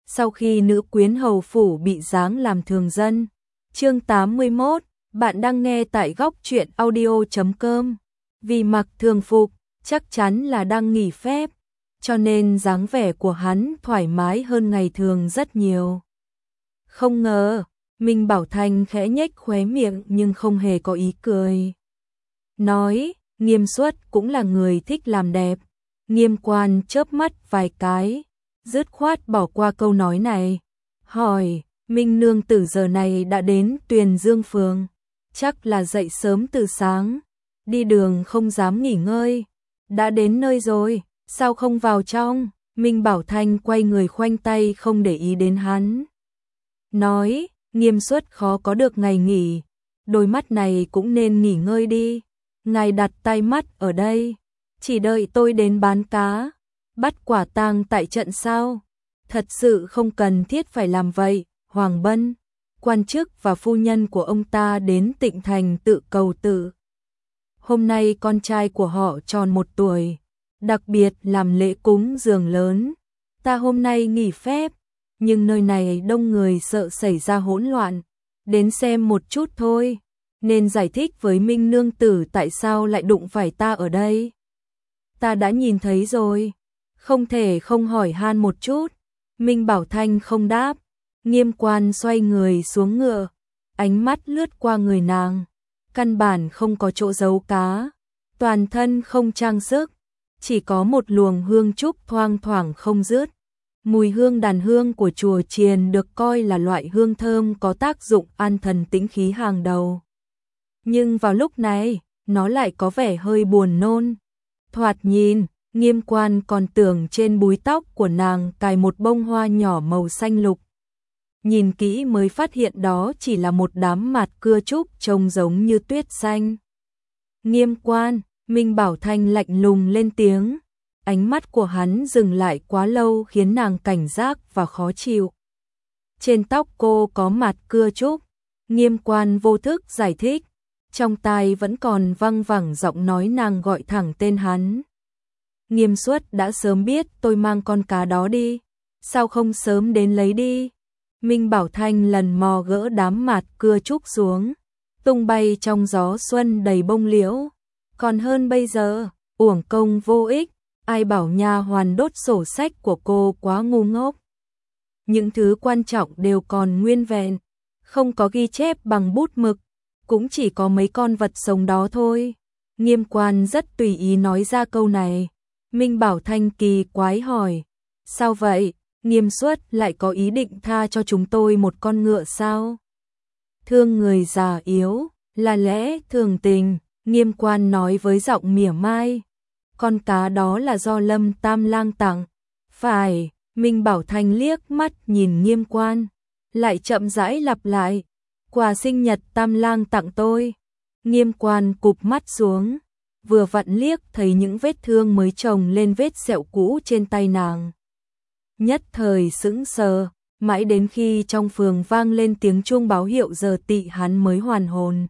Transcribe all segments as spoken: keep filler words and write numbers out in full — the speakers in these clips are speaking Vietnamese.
sau khi nữ quyến hầu phủ bị giáng làm thường dân. Chương tám mươi mốt, bạn đang nghe tại góc truyện audio chấm com. Vì mặc thường phục, chắc chắn là đang nghỉ phép, cho nên dáng vẻ của hắn thoải mái hơn ngày thường rất nhiều. Không ngờ, Minh Bảo Thanh khẽ nhếch khóe miệng nhưng không hề có ý cười. Nói, Nghiêm Xuất cũng là người thích làm đẹp. Nghiêm Quan chớp mắt vài cái, dứt khoát bỏ qua câu nói này. Hỏi, Minh nương tử giờ này đã đến Tuyền Dương Phường, chắc là dậy sớm từ sáng, đi đường không dám nghỉ ngơi. Đã đến nơi rồi, sao không vào trong? Minh Bảo Thanh quay người khoanh tay không để ý đến hắn. Nói, Nghiêm Xuất khó có được ngày nghỉ, đôi mắt này cũng nên nghỉ ngơi đi. Ngài đặt tai mắt ở đây, chỉ đợi tôi đến bán cá, bắt quả tang tại trận sao? Thật sự không cần thiết phải làm vậy. Hoàng Bân, quan chức và phu nhân của ông ta đến Tịnh Thành tự cầu tử. Hôm nay con trai của họ tròn một tuổi, đặc biệt làm lễ cúng dường lớn. Ta hôm nay nghỉ phép, nhưng nơi này đông người sợ xảy ra hỗn loạn, đến xem một chút thôi, nên giải thích với Minh nương tử tại sao lại đụng phải ta ở đây. Ta đã nhìn thấy rồi, không thể không hỏi han một chút. Minh Bảo Thanh không đáp. Nghiêm Quan xoay người xuống ngựa, ánh mắt lướt qua người nàng, căn bản không có chỗ giấu cá, toàn thân không trang sức, chỉ có một luồng hương trúc thoang thoảng không dứt. Mùi hương đàn hương của chùa chiền được coi là loại hương thơm có tác dụng an thần tĩnh khí hàng đầu. Nhưng vào lúc này, nó lại có vẻ hơi buồn nôn. Thoạt nhìn, Nghiêm Quan còn tưởng trên búi tóc của nàng cài một bông hoa nhỏ màu xanh lục. Nhìn kỹ mới phát hiện đó chỉ là một đám mạt cưa trúc trông giống như tuyết xanh. Nghiêm Quan, Minh Bảo Thanh lạnh lùng lên tiếng. Ánh mắt của hắn dừng lại quá lâu khiến nàng cảnh giác và khó chịu. Trên tóc cô có mạt cưa trúc. Nghiêm Quan vô thức giải thích. Trong tai vẫn còn văng vẳng giọng nói nàng gọi thẳng tên hắn. Nghiêm Xuất đã sớm biết tôi mang con cá đó đi, sao không sớm đến lấy đi? Minh Bảo Thanh lần mò gỡ đám mạt cưa trúc xuống, tung bay trong gió xuân đầy bông liễu. Còn hơn bây giờ, uổng công vô ích, ai bảo nha hoàn đốt sổ sách của cô quá ngu ngốc. Những thứ quan trọng đều còn nguyên vẹn, không có ghi chép bằng bút mực, cũng chỉ có mấy con vật sống đó thôi. Nghiêm Quan rất tùy ý nói ra câu này. Minh Bảo Thanh kỳ quái hỏi, sao vậy? Nghiêm Xuất lại có ý định tha cho chúng tôi một con ngựa sao? Thương người già yếu, là lẽ thường tình, Nghiêm Quan nói với giọng mỉa mai. Con cá đó là do Lâm Tam Lang tặng. Phải, Minh Bảo Thanh liếc mắt nhìn Nghiêm Quan, lại chậm rãi lặp lại. Quà sinh nhật Tam Lang tặng tôi. Nghiêm Quan cụp mắt xuống, vừa vặn liếc thấy những vết thương mới chồng lên vết sẹo cũ trên tay nàng. Nhất thời sững sờ, mãi đến khi trong phường vang lên tiếng chuông báo hiệu giờ tị hắn mới hoàn hồn.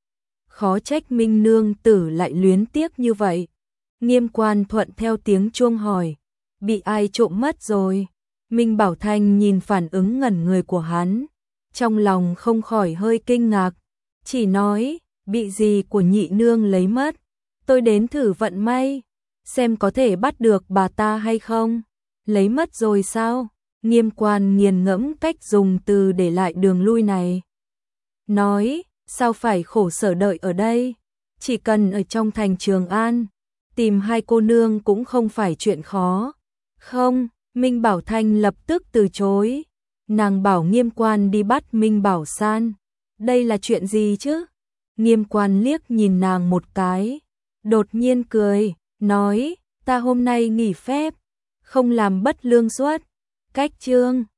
Khó trách Minh nương tử lại luyến tiếc như vậy. Nghiêm Quan thuận theo tiếng chuông hỏi, bị ai trộm mất rồi? Minh Bảo Thanh nhìn phản ứng ngẩn người của hắn, trong lòng không khỏi hơi kinh ngạc, chỉ nói, bị gì của nhị nương lấy mất? Tôi đến thử vận may, xem có thể bắt được bà ta hay không. Lấy mất rồi sao? Nghiêm Quan nghiền ngẫm cách dùng từ để lại đường lui này. Nói, sao phải khổ sở đợi ở đây? Chỉ cần ở trong thành Trường An, tìm hai cô nương cũng không phải chuyện khó. Không, Minh Bảo Thanh lập tức từ chối. Nàng bảo Nghiêm Quan đi bắt Minh Bảo San. Đây là chuyện gì chứ? Nghiêm Quan liếc nhìn nàng một cái, đột nhiên cười, nói, ta hôm nay nghỉ phép, không làm bất lương suất. Cách chương